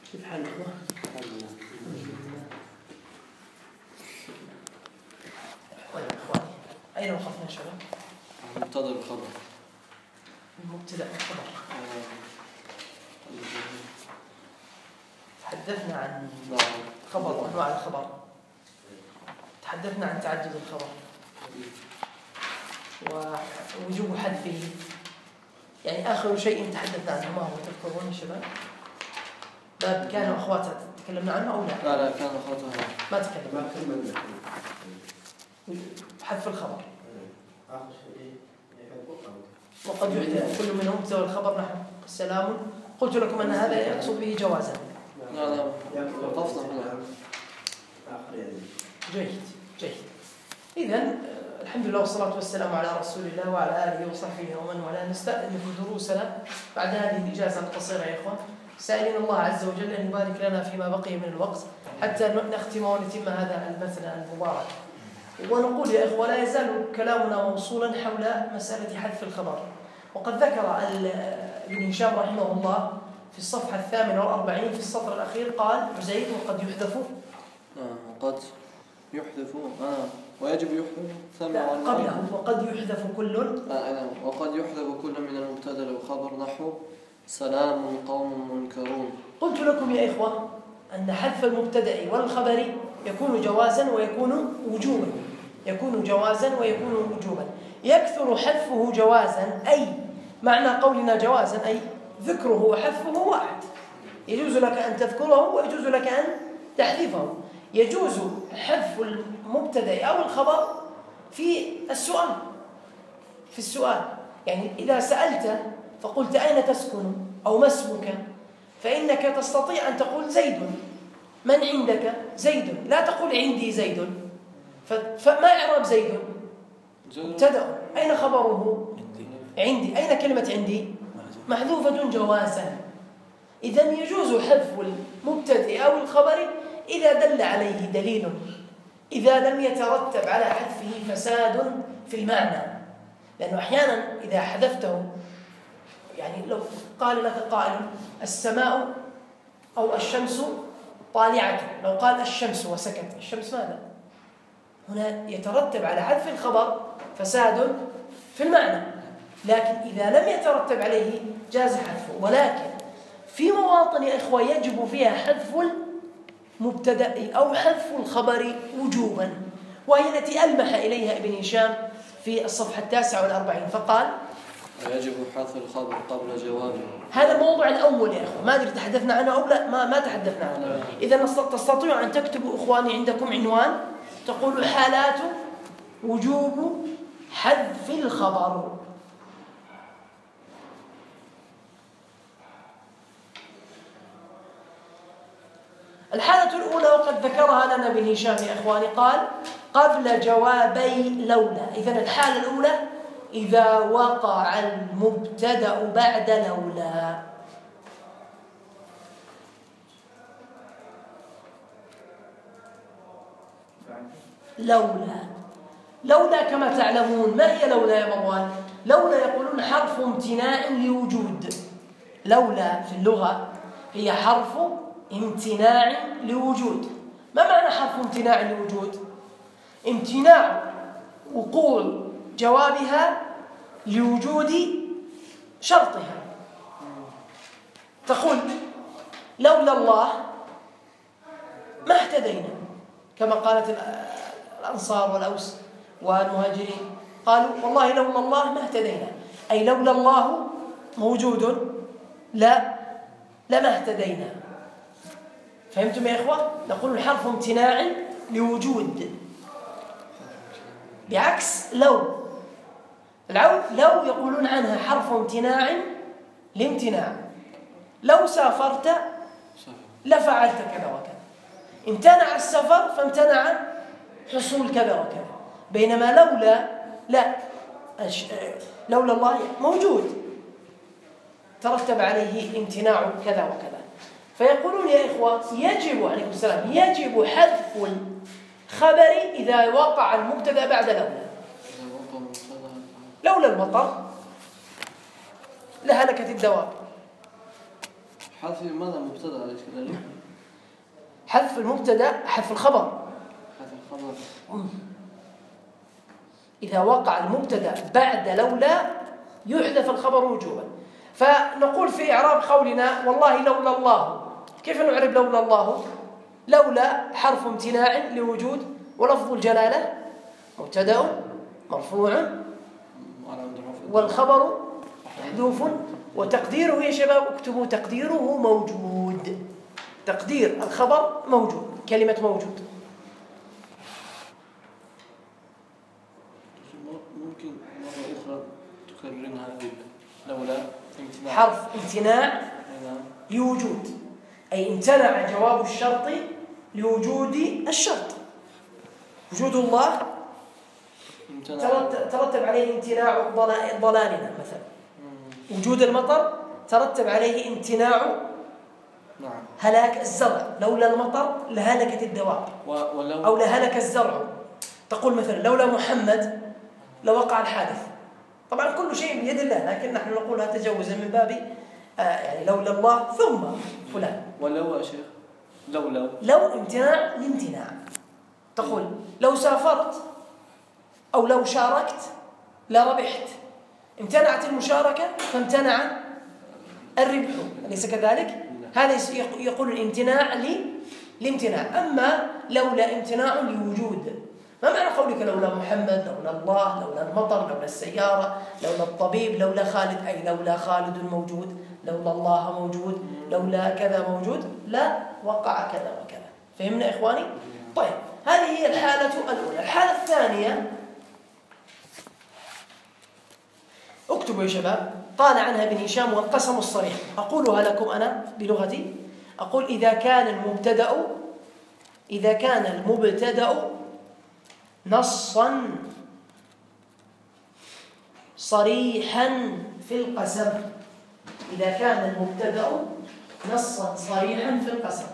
كيف حال الأخوة؟ طيب إخواني، أين وقفنا يا شباب؟ مبتدأ الخبر. المبتدأ الخبر. تحدثنا عن خبر وأنواع الخبر. تحدثنا عن تعدد الخبر ووجوب حذفه. يعني آخر شيء تحدثنا عنه ما هو تذكرون يا شباب؟ باب كان أخواتها تكلمنا عنه أو لا؟ لا كان أخواتها ما تكلمنا. حذف الخبر. وقد يحدث كل منهم سوى الخبر نحو السلام. قلت لكم أن هذا يقصد به جوازا. لا وقفنا هنا. جيد. إذن الحمد لله والصلاة والسلام على رسول الله وعلى آله وصحبه ومن والاه. نستأنف دروسنا بعد هذه الإجازة القصيرة يا إخوان، سائلين الله عز وجل أن يبارك لنا فيما بقي من الوقت حتى نختم ونتم هذا المثنى المبارك. ونقول يا إخوة لا يزال كلامنا موصولا حول مسألة حذف الخبر. وقد ذكر ابن هشام رحمه الله في الصفحة 48 في السطر الأخير قال زيد وقد يحذف ويجب يحذف قبله وقد يحذف كل وقد يحذف كل من المبتدأ والخبر نحو سلام قوم منكرون. قلت لكم يا إخوة أن حذف المبتدأ والخبر يكون جوازا ويكون وجوبا. يكثر حذفه جوازا، أي معنى قولنا جوازا أي ذكره وحذفه واحد. يجوز لك أن تذكره ويجوز لك أن تحذفه. يجوز حذف المبتدأ أو الخبر في السؤال. يعني إذا سألت فقلت أين تسكن أو ما اسمك، فإنك تستطيع أن تقول زيد. من عندك؟ زيد. لا تقول عندي زيد. فما إعراب زيد؟ مبتدأ. أين خبره؟ عندي. أين كلمة عندي؟ محذوفة جوازا. إذن يجوز حذف المبتدأ أو الخبر إذا دل عليه دليل، إذا لم يترتب على حذفه فساد في المعنى. لأنه أحيانا إذا حذفته، يعني لو قال لك قائل السماء أو الشمس طالعة، لو قال الشمس وسكت، الشمس ماذا؟ هنا يترتب على حذف الخبر فساد في المعنى. لكن إذا لم يترتب عليه جاز حذفه. ولكن في مواطن يا إخوة يجب فيها حذف المبتدأ أو حذف الخبر وجوبا، وهي التي ألمح إليها ابن هشام في الصفحة 49 فقال ويجب حذف الخبر قبل جوابه. هذا الموضوع الأول يا إخوة، ما أدري تحدثنا عنه أو لا. ما تحدثنا عنه. إذا تستطيعوا أن تكتبوا إخواني عندكم عنوان تقول حالات وجوب حذف الخبر. الحالة الأولى وقد ذكرها لنا ابن هشام يا إخواني، قال قبل جوابي لولا. إذن الحالة الأولى إذا وقع المبتدأ بعد لولا. لولا كما تعلمون، ما هي لولا يا مروان؟ لولا يقولون حرف امتناع لوجود. لولا في اللغة هي حرف امتناع لوجود. ما معنى حرف امتناع لوجود؟ امتناع وقوع جوابها لوجود شرطها. تقول لولا الله ما اهتدينا، كما قالت الأنصار والأوس والمهاجرين، قالوا والله لولا الله ما اهتدينا، أي لولا الله موجود لما اهتدينا. فهمتم يا إخوة؟ نقول الحرف امتناع لوجود، بعكس لو يقولون عنها حرف امتناع لامتناع. لو سافرت لفعلت كذا وكذا. امتنع السفر فامتنع حصول كذا وكذا. بينما لولا الله موجود ترتب عليه امتناع كذا وكذا. فيقولون يا إخوة يجب عليكم السلام يجب حذف الخبر إذا وقع المبتدأ بعد لولا المطر لهلكت الدواب. حذف ماذا مبتدأ أليس كذلك؟ حذف المبتدأ حذف الخبر. حذف الخبر. إذا وقع المبتدأ بعد لولا يحذف الخبر وجوبا. فنقول في إعراب قولنا والله لولا الله، كيف نعرب لولا الله؟ لولا حرف امتناع لوجود، ولفظ الجلالة مبتدأ مرفوع والخبر محذوف، وتقديره يا شباب اكتبوا تقديره موجود. تقدير الخبر موجود، كلمة موجود. ممكن مرة أخرى تكررها لولا امتناع. حرف امتناع لوجود، أي امتنع جواب الشرط لوجود الشرط. وجود الله ترتب عليه امتناع ضلالنا مثلا. وجود المطر ترتب عليه امتناع هلاك الزرع. لولا المطر لهلكت الدواب أو لهلك الزرع. تقول مثلا لولا محمد لوقع الحادث. طبعا كل شيء بيد الله، لكن نحن نقولها تجوزا من باب يعني لولا الله ثم فلان. ولو يا شيخ لو امتناع لامتناع. تقول لو سافرت أو لو شاركت لربحت. امتنعت المشاركة فامتنع الربح، أليس كذلك؟ هذا يقول الامتناع لامتناع. أما لولا امتناع لوجود. ما معنى قولك لولا محمد، لولا الله، لولا المطر، لولا السيارة، لولا الطبيب، لولا خالد؟ أي لولا خالد موجود، لولا الله موجود، لولا كذا موجود، لا وقع كذا وكذا. فهمنا إخواني؟ طيب، هذه هي الحالة الأولى. الحالة الثانية اكتبوا يا شباب، قال عنها ابن هشام والقسم الصريح. أقولها لكم أنا بلغتي. أقول إذا كان المبتدأ نصا صريحا في القسم. إذا كان المبتدأ نصا صريحا في القسم.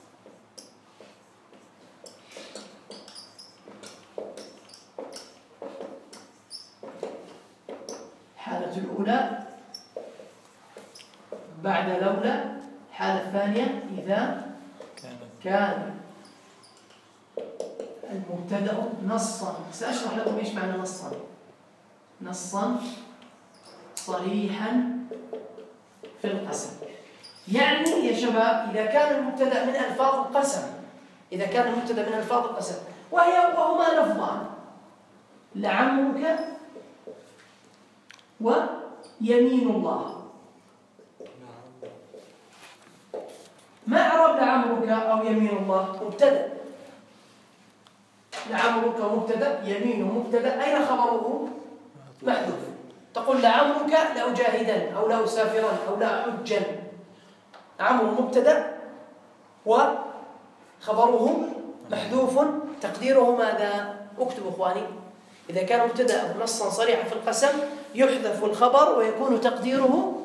الحالة الأولى بعد لولا. الحالة الثانية إذا كان المبتدأ نصا. سأشرح لكم إيش معنى نصا صريحا في القسم. يعني يا شباب إذا كان المبتدأ من ألفاظ القسم، وهما لفظان: لعمرك ويمين الله. ما أعرب لعمرك أو يمين الله؟ مبتدأ. لعمرك مبتدأ، يمين مبتدأ، أين خبره؟ محذوف. تقول لعمرك لأجاهدن أو لأسافرن أو لأحجن. عمرو مبتدأ وخبره محذوف، تقديره ماذا؟ اكتبوا إخواني. إذا كان مبتدأ نصا صريحا في القسم يحذف الخبر ويكون تقديره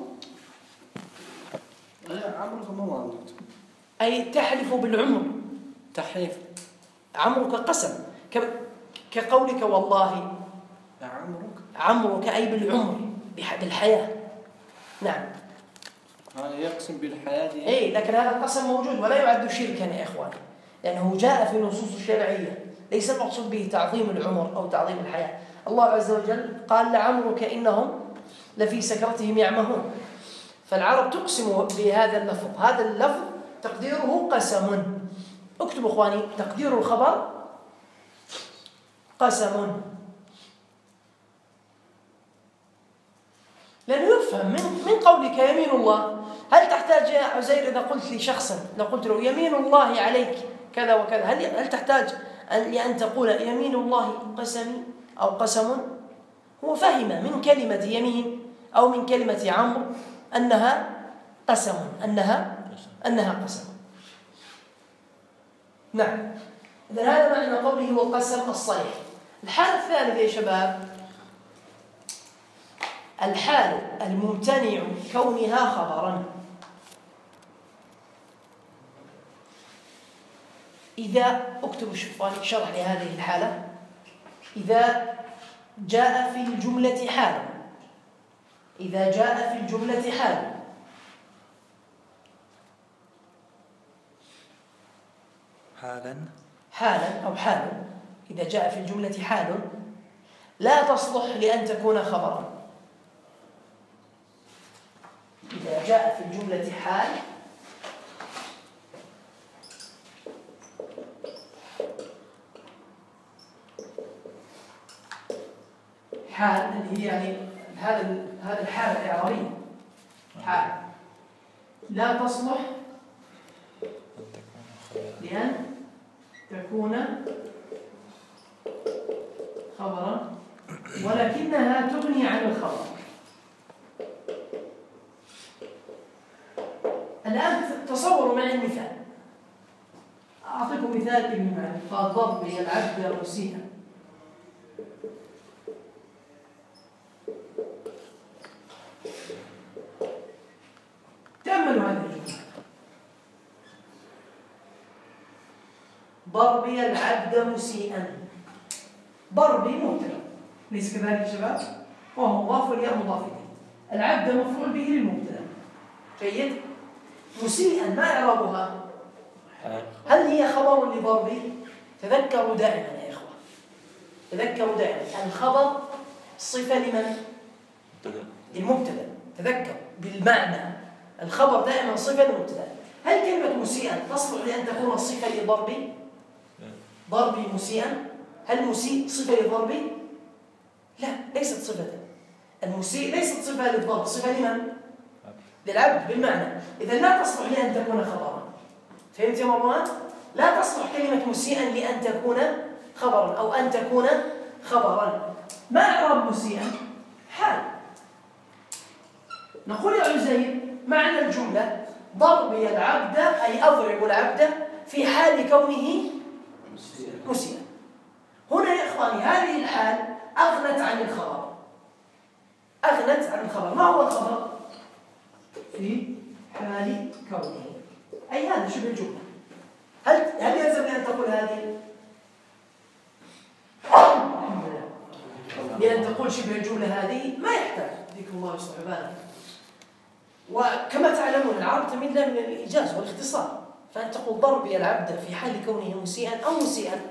عمرك ما عندك، أي تحلف بالعمر. تحليف. عمرك قسم كقولك والله. عمرك أي بالعمر، بالحياة. نعم، هذا يقسم بالحياة. إيه، لكن هذا القسم موجود ولا يعد شركا يا إخواني، لأنه جاء في النصوص الشرعية. ليس المقصود به تعظيم العمر أو تعظيم الحياة. الله عز وجل قال لعمرك إنهم لفي سكرتهم يعمهون. فالعرب تقسم بهذا اللفظ. هذا اللفظ تقديره قسم. اكتبوا إخواني تقدير الخبر قسم، لأنه يفهم من قولك يمين الله. هل تحتاج يا عزير إذا قلت لشخص، لو قلت له يمين الله عليك كذا وكذا، هل تحتاج أن تقول يمين الله قسمي أو قسم؟ هو فهم من كلمة يمين أو من كلمة عمرو أنها قسم، أنها قسم. نعم، إذن هذا معنى قوله هو القسم الصريح. الحالة الثالثة يا شباب الحال الممتنع كونها خبرا. إذا اكتبوا شرح لهذه الحالة. إذا جاء في الجملة حال حالا أو حال، إذا جاء في الجملة حال لا تصلح لأن تكون خبرا. إذا جاء في الجملة حال اللي هي يعني هذا الحالة الإعرابية، حال لا تصلح لأن تكون خبرا ولكنها تغني عن الخبر. الآن تصوروا معي المثال، أعطيكم مثال ابن مالك. فالضرب العبد مسيئا، تأملوا هذه الجملة: ضربي العبد مسيئا. ضربي مبتدأ، ليس كذلك يا شباب؟ وهو مضاف والياء مضاف إليه. العبد مفعول به للمبتدأ. جيد. مسيئا ما إعرابها؟ هل هي خبر لضربي؟ تذكروا دائما يا إخوة، تذكروا دائما الخبر صفة لمن؟ للمبتدأ. تذكر بالمعنى الخبر دائما صفة للمبتدأ. هل كلمة مسيئا تصلح لأن تكون صفة لضربي؟ ضربي مسيئا، هل مسيء صفة للضربي؟ لا، ليست صفة. المسيء ليست صفة للضرب، صفة لمن؟ للعبد بالمعنى. إذا لا تصلح لأن تكون خبرا. فهمت يا مروان؟ لا تصلح كلمة مسيئا لأن تكون خبرا أو أن تكون خبرا. ما إعراب مسيئا؟ حال. نقول يا عزير معنى الجملة ضربي العبد أي أضرب العبد في حال كونه مسيئا. هنا يا إخواني هذه الحال أغنت عن الخبر. أغنت عن الخبر. ما هو الخبر؟ في حال كونه، أي هذا شبه الجملة. هل يلزم أن تقول هذه؟ الحمد لله. لأن تقول شبه الجملة هذه ما يحتاج. ذكر الله يصلح بالك. وكما تعلمون العرب تميل من الإيجاز والاختصار، فأن تقول ضربي العبد في حال كونه مسيئا أو مسيئا.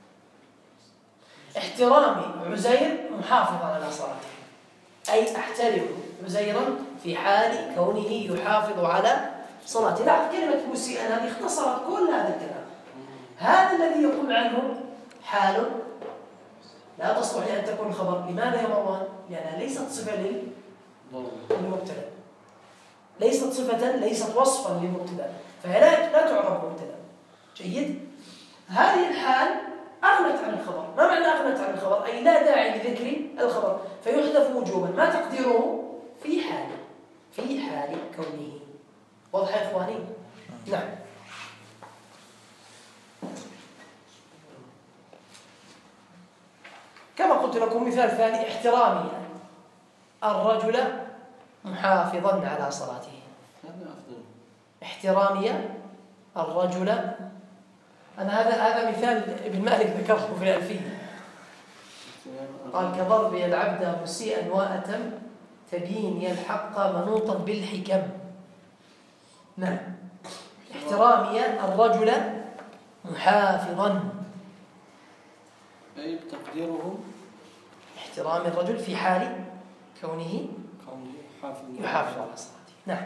احترامي عزير محافظا على صلاته، أي أحترم عزيرا في حال كونه يحافظ على صلاته. لاحظ كلمة مسيئا هذه اختصرت كل هذا الكلام. هذا الذي يقول عنه حال لا تصلح لأن تكون خبر. لماذا يا مروان؟ لأنها ليست صفة للمبتدأ، ليست صفة، ليست وصفا للمبتدأ، فهي لا تعرف مبتدأ. جيد. هذه الحال أغنت عن الخبر. ما معنى أغنت عن الخبر؟ أي لا داعي لذكر الخبر، فيحذف وجوبا. ما تقديره؟ في حال كونه. واضح يا إخواني؟ نعم. كما قلت لكم مثال ثاني: احترامي الرجل محافظا على صلاته. احترامي الرجل، أنا هذا مثال ابن مالك ذكره في الألفية. قال: كضربي العبد مسيئا وأتم تبيني الحق منوطا بالحكم. نعم. احترامي الرجل محافظا، أي تقديره احترام الرجل في حال كونه يحافظ على صلاته. نعم.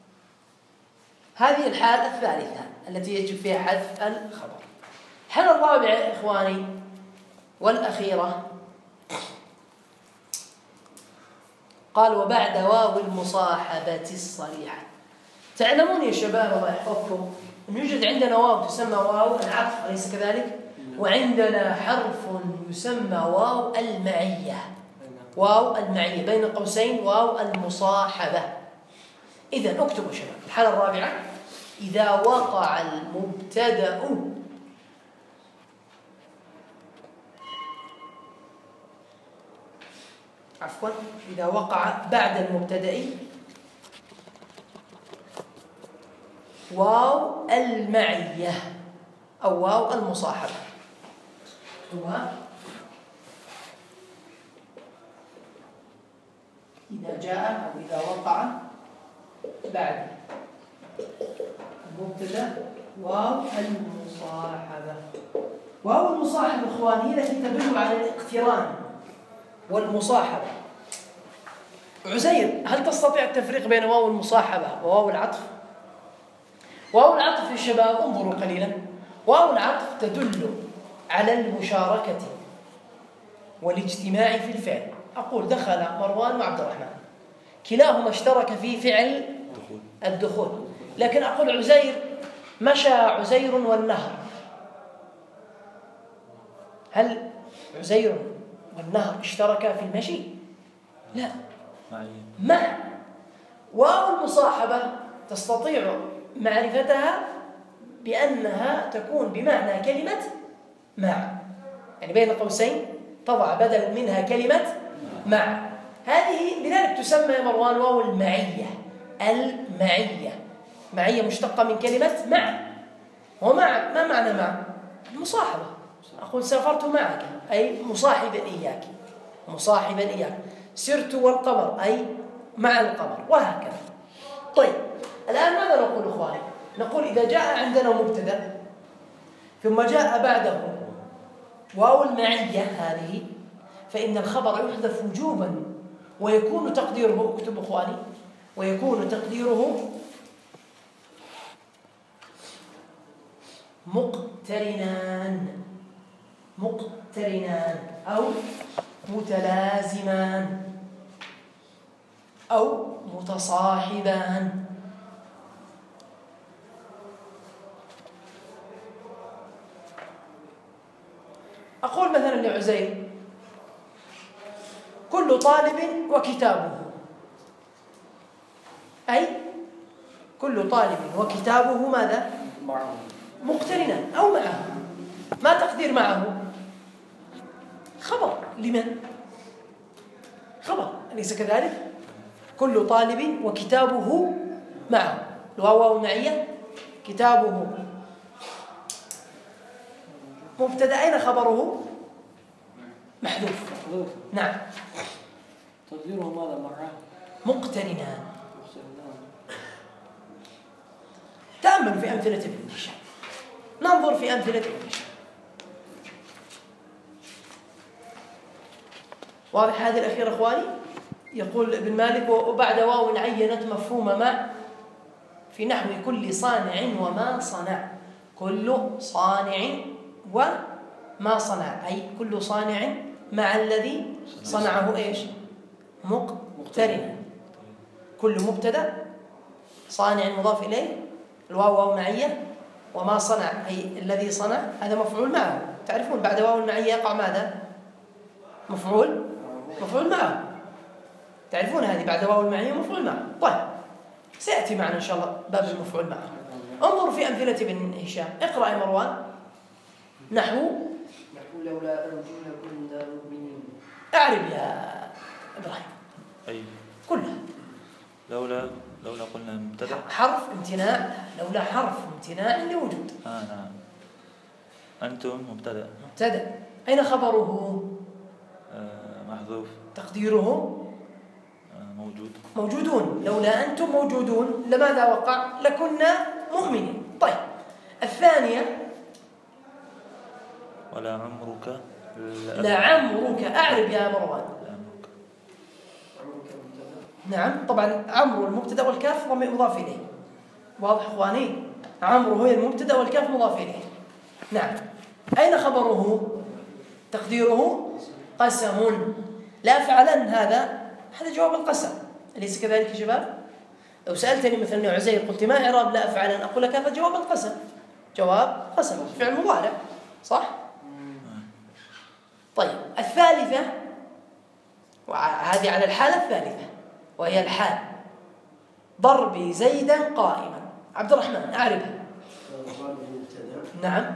هذه الحالة الثالثة التي يجب فيها حذف الخبر. الحالة الرابعة يا إخواني والأخيرة، قال: وبعد واو المصاحبة الصريحة. تعلمون يا شباب الله يحفظكم أن يوجد عندنا واو تسمى واو العطف، أليس كذلك؟ وعندنا حرف يسمى واو المعية. واو المعية بين قوسين واو المصاحبة. إذن اكتبوا شباب الحالة الرابعة: إذا وقع المبتدأ إذا وقع بعد المبتدأ واو المعية أو واو المصاحبة. إذا جاء أو إذا وقع بعد المبتدأ واو المصاحبة. واو المصاحبة إخواني هي التي تدل على الاقتران والمصاحبة. عزير، هل تستطيع التفريق بين واو المصاحبة وواو العطف؟ واو العطف يا شباب انظروا قليلا، واو العطف تدل على المشاركة والاجتماع في الفعل. أقول دخل مروان مع عبد الرحمن، كلاهما اشترك في فعل الدخول. لكن أقول عزير مشى عزير والنهر، هل عزير والنهر اشتركا في المشي؟ لا، مع. واو المصاحبة تستطيع معرفتها بأنها تكون بمعنى كلمة مع، يعني بين قوسين تضع بدل منها كلمة مع. هذه لذلك تسمى يا مروان واو المعية. المعية، معية مشتقة من كلمة مع. ومع ما معنى مع؟ المصاحبة. أقول سافرت معك أي مصاحبا إياك، مصاحبا إياك. سرت والقمر أي مع القمر، وهكذا. طيب الآن ماذا نقول إخواني؟ نقول إذا جاء عندنا مبتدأ ثم جاء بعده واو المعية هذه، فإن الخبر يحذف وجوبا ويكون تقديره، اكتب إخواني، ويكون تقديره مقترنان، مقترنان أو متلازمان أو متصاحبان. أقول مثلا لعزير كل طالب وكتابه، أي كل طالب وكتابه ماذا؟ معه، مقترنا أو معه. ما تقدير معه؟ خبر. لمن؟ خبر، أليس كذلك؟ كل طالب وكتابه معه، الواو المعية، كتابه مبتدأ، أين خبره؟ محذوف. نعم. تقديره ماذا معه؟ مقترنان. تأمل في أمثلة ابن هشام، ننظر في أمثلة ابن هشام. واضح هذه الأخيرة إخواني؟ يقول ابن مالك وبعد واو عينت مفهوم ما في نحو كل صانع وما صنع. كل صانع وما صنع، أي كل صانع مع الذي صنعه إيش؟ مقترن. كل مبتدأ، صانع مضاف إليه، الواو واو معية، وما صنع أي الذي صنع، هذا مفعول معه. تعرفون بعد واو المعية يقع ماذا؟ مفعول معه. تعرفون هذه بعد واو المعية مفعول معه. طيب سيأتي معنا إن شاء الله باب المفعول معه. انظر في أمثلة ابن هشام. اقرأ يا مروان. نحو لولا أن كنا مؤمنين. أعرب يا إبراهيم. أي كلها. لولا قلنا مبتدأ، حرف امتناع. لولا حرف امتناع لوجود. نعم. أنتم مبتدأ. أين خبره؟ محذوف. تقديره موجودون. لولا أنتم موجودون لماذا وقع؟ لكنا مؤمنين. طيب الثانية ولا عمرك. لا عمرك. أعرب يا مروان. نعم طبعا عمرو المبتدأ والكاف مضاف إليه. واضح إخواني؟ عمرو هو المبتدأ والكاف مضاف إليه. نعم. أين خبره؟ تقديره قسم. لا أفعلن هذا جواب القسم، أليس كذلك يا شباب؟ لو سألتني مثلا يا عزير قلت ما إعراب لا أفعلن، أقول لك هذا جواب القسم، جواب قسم، فعل مضارع، صح؟ طيب الثالثة، وهذه على الحالة الثالثة وهي الحال، ضربي زيدا قائما. عبد الرحمن أعربها. نعم.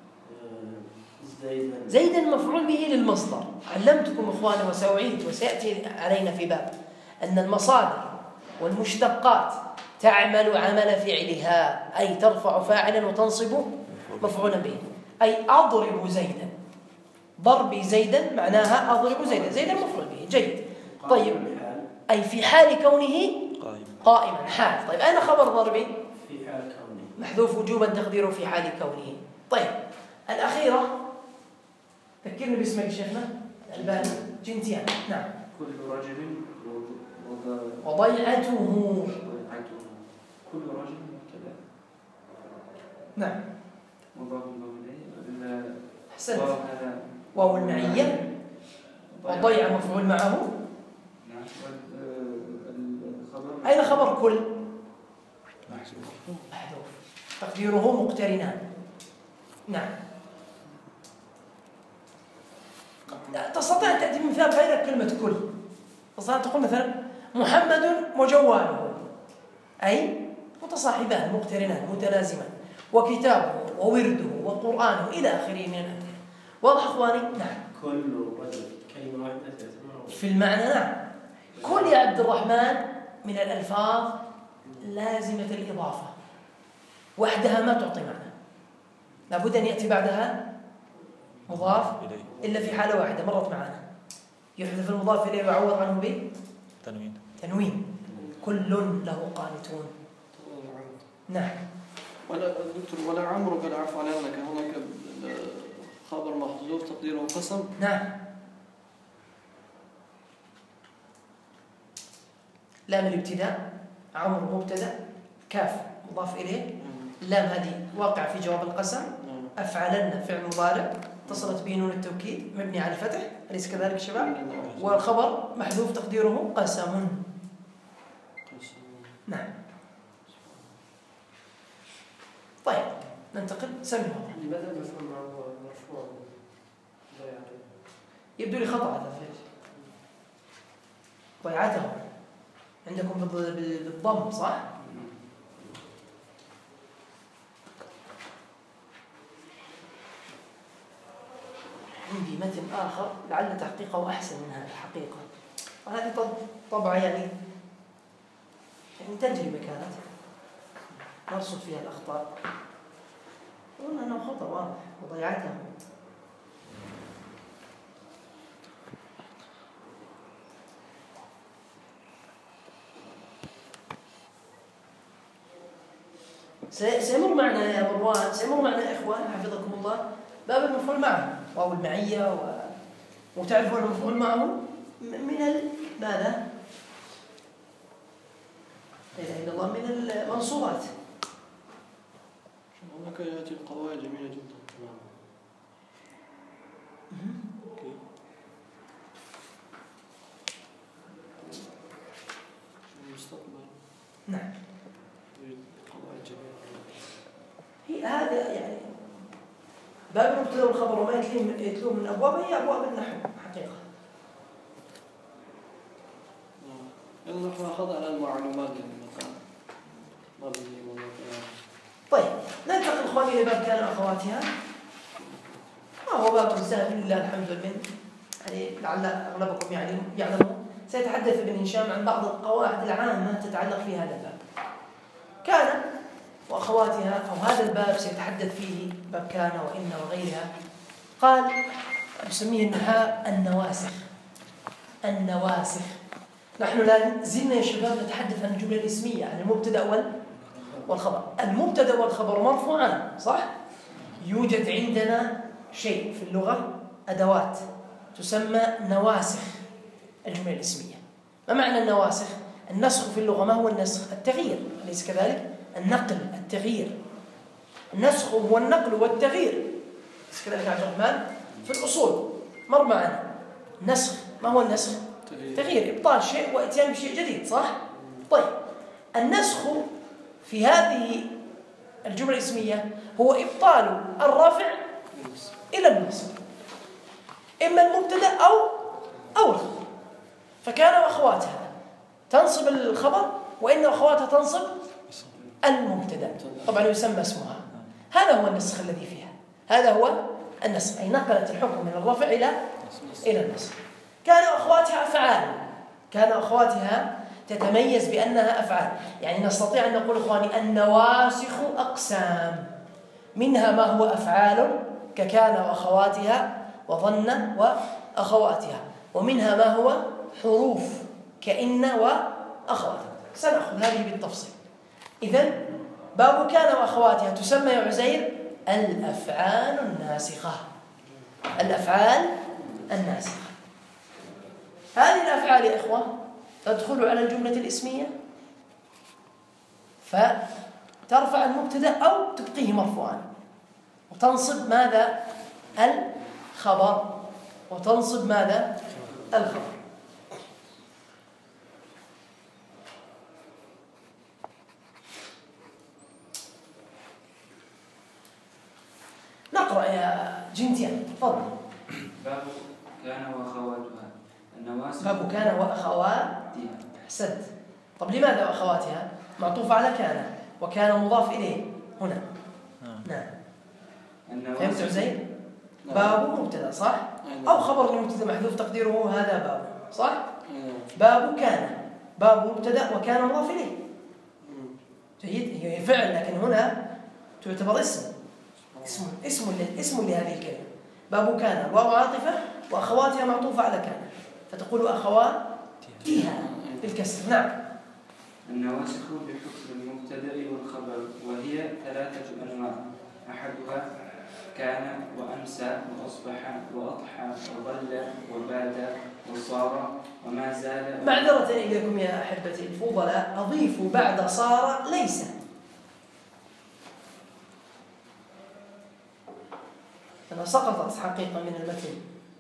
زيدا مفعول به للمصدر. علمتكم إخواني وسأعيد وسيأتي علينا في باب أن المصادر والمشتقات تعمل عمل فعلها، أي ترفع فاعلا وتنصب مفعولا به. أي أضرب زيدا، ضربي زيدا معناها أضرب زيدا، زيدا مفعول به. جيد. طيب أي في حال كونه قائما، حال. طيب أين خبر ضربي؟ في حال كونه محذوف وجوبا تقديره في حال كونه. طيب الأخيرة ذكرني باسمك شيخنا الباني. جنتيان. نعم. كل رجل وضيعته. كل رجل مبتدأ. نعم. مضاف إليه. أحسنت. واو المعية. وضيع مفعول معه. نعم. أين خبر كل؟ محذوف تقديره مقترنان. نعم. تستطيع أن تأتي بمثال غير كلمة كل. تستطيع أن تقول مثلا محمد وجواله، أي متصاحبان مقترنان متلازمان، وكتابه وورده وقرآنه إلى آخره من الأمثلة. واضح أخواني؟ نعم. كل رجل كلمة واحدة في المعنى. نعم. كل يا عبد الرحمن من الألفاظ لازمة الإضافة وحدها ما تعطي معنى، لابد أن يأتي بعدها مضاف إلا في حالة واحدة مرت معنا، يحذف المضاف إليه ويعوض عنه به تنوين. كل له قانتون. نعم. ولا دكتور ولا عمرك لا عفو على أنك هناك خبر محذوف تقديره قسم. نعم. لام الابتداء، عمرو مبتدأ، كاف مضاف إليه، اللام هذه واقع في جواب القسم، أفعلن فعل مضارع اتصلت به نون التوكيد مبني على الفتح، أليس كذلك شباب؟ والخبر محذوف تقديره قسم. نعم. طيب ننتقل. سمي لماذا المفعول مرفوع؟ يبدو لي خطأ هذا في ضيعته عندكم بالضم صح؟ عندي متن آخر لعل تحقيقه أحسن من هذا الحقيقة، وهذه طبعا يعني تجربة كانت نرصد فيها الأخطاء، قلنا أنه خطأ واضح وضيعته. سيمر معنا يا مروان، سيمر معنا يا إخوان حفظكم الله باب المفعول معه واو المعية وتعرفون المفعول معه من ماذا؟ لا إله إلا الله، من المنصوبات. هناك يأتي القواعد جميلة جدا. المستقبل. نعم. قواعد جميلة. هذا يعني باب المبتدا والخبر وما يتلوه من أبواب هي أبواب النحو حقيقة. يعني نحن أخذ على المعلومات المكان. طيب ننتقل إخواني إلى باب كان أخواتها. هو باب سهل لله الحمد لله، يعني لعل أغلبكم يعلمون. سيتحدث ابن هشام عن بعض القواعد العامة تتعلق في هذا الباب. كان وأخواتها أو هذا الباب سيتحدث فيه باب كان وإن وغيرها. قال يسميه النحاة النواسخ. النواسخ. نحن لا زلنا يا شباب نتحدث عن الجملة الاسمية، عن المبتدأ والخبر. المبتدأ والخبر مرفوعان صح؟ يوجد عندنا شيء في اللغة أدوات تسمى نواسخ الجملة الاسمية. ما معنى النواسخ؟ النسخ في اللغة ما هو النسخ؟ التغيير، أليس كذلك؟ النقل، التغيير. النسخ هو النقل والتغيير، أليس كذلك يا عبد الرحمن؟ في الأصول مر معنا. نسخ، ما هو النسخ؟ تغيير، إبطال شيء وإتيان بشيء جديد صح؟ طيب النسخ في هذه الجملة الاسمية هو إبطال الرفع إلى النصب، إما المبتدأ أو الخبر. فكان وأخواتها تنصب الخبر، وإن أخواتها تنصب المبتدأ، طبعا يسمى اسمها. هذا هو النسخ الذي فيها، هذا هو النسخ، أي نقلت الحكم من الرفع إلى النصب. كان أخواتها أفعال، كان أخواتها تتميز بأنها أفعال. يعني نستطيع أن نقول إخواني النواسخ أقسام، منها ما هو أفعال ككان وأخواتها وظن وأخواتها، ومنها ما هو حروف كإن وأخواتها. سنأخذ هذه بالتفصيل. إذن باب كان وأخواتها تسمى يا عزير الأفعال الناسخة. الأفعال الناسخة هذه الأفعال يا إخوة تدخل على الجملة الإسمية فترفع المبتدأ أو تبقيه مرفوعا، وتنصب ماذا؟ الخبر. وتنصب ماذا؟ الخبر. نقرأ يا جنتيان تفضل. باب كان وأخواتها النواسخ. باب كان وأخواتها. أحسنت. طب لماذا وأخواتها؟ معطوف على كان، وكان مضاف إليه هنا. نعم. فهمت عزيز؟ باب مبتدا صح؟ أو خبر المبتدا محذوف تقديره هذا باب صح؟ باب كان، باب مبتدا وكان مضاف إليه. جيد. هي فعل لكن هنا تعتبر اسم لهذه الكلمة. باب كان الواو عاطفة وأخواتها معطوفة على كان، فتقول أخواتها بالكسر. نعم. النواسخ بحكم المبتدأ والخبر، وهي 3 أنواع: أحدها كان وأمسى وأصبح وأضحى وظل وبات وصار وما زال. معذرة إليكم يا أحبتي الفضلاء، أضيف بعد صار ليس. أنا سقطت حقيقة من المتن.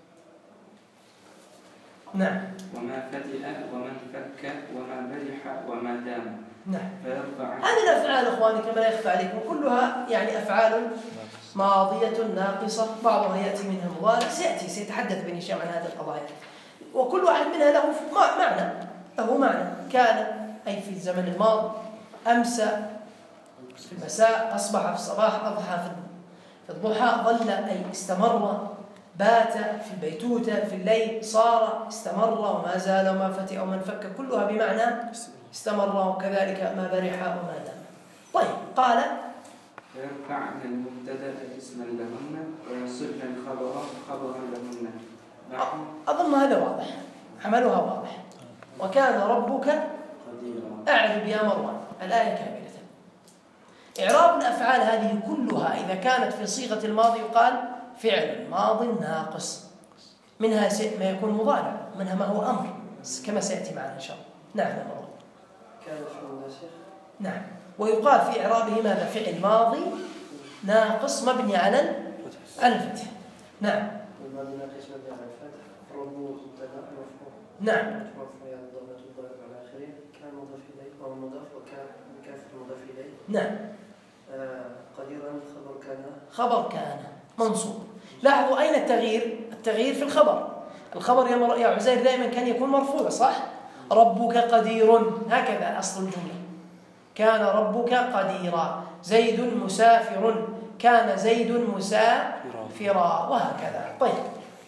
نعم. وما فتئ ومن فك وما برح وما دام. نعم. فيرفع. هذه الأفعال أخواني كما لا يخفى عليكم كلها يعني أفعال ماضية ناقصة، بعضها يأتي منها مضارع، سيتحدث بن هشام عن هذه القضايا، وكل واحد منها له معنى. كان أي في الزمن الماضي، أمسى في المساء، أصبح في الصباح، أضحى في الضحى، ظل أي استمر، بات في البيتوتة في الليل، صار استمر، وما زال وما فتئ ومن فك كلها بمعنى استمر، وكذلك ما برح وما دام. طيب قال فيرفعن المبتدأ اسما لهن وينصبن الخبر خبرا لهن. أظن هذا واضح، عملها واضح. وكان ربك أعرب يا مروان الآية كاملة. إعراب الأفعال هذه كلها إذا كانت في صيغة الماضي يقال فعل ماض ناقص، منها ما يكون مضارع، منها ما هو أمر كما سيأتي معنا إن شاء الله. نعم يا مروان. كان فعل ناسخ. نعم. ويقال في إعرابه ماذا؟ فعل ماضي ناقص مبني على الفتح. نعم. الماضي ناقص مبني على الفتح. ربه مبتدأ مرفوع. نعم. مرفوع يعني ضمة الضرب على آخره. كان مضاف إليه وهو مضاف، وكان بكاف مضاف إليه. نعم. قديرا خبر كان. خبر كان منصوب. لاحظوا أين التغيير؟ التغيير في الخبر. الخبر يا عزير دائما كان يكون مرفوع صح؟ ربك قدير، هكذا أصل الجملة. كان ربك قديرا. زيد مسافر. كان زيد مسافرا، وهكذا. طيب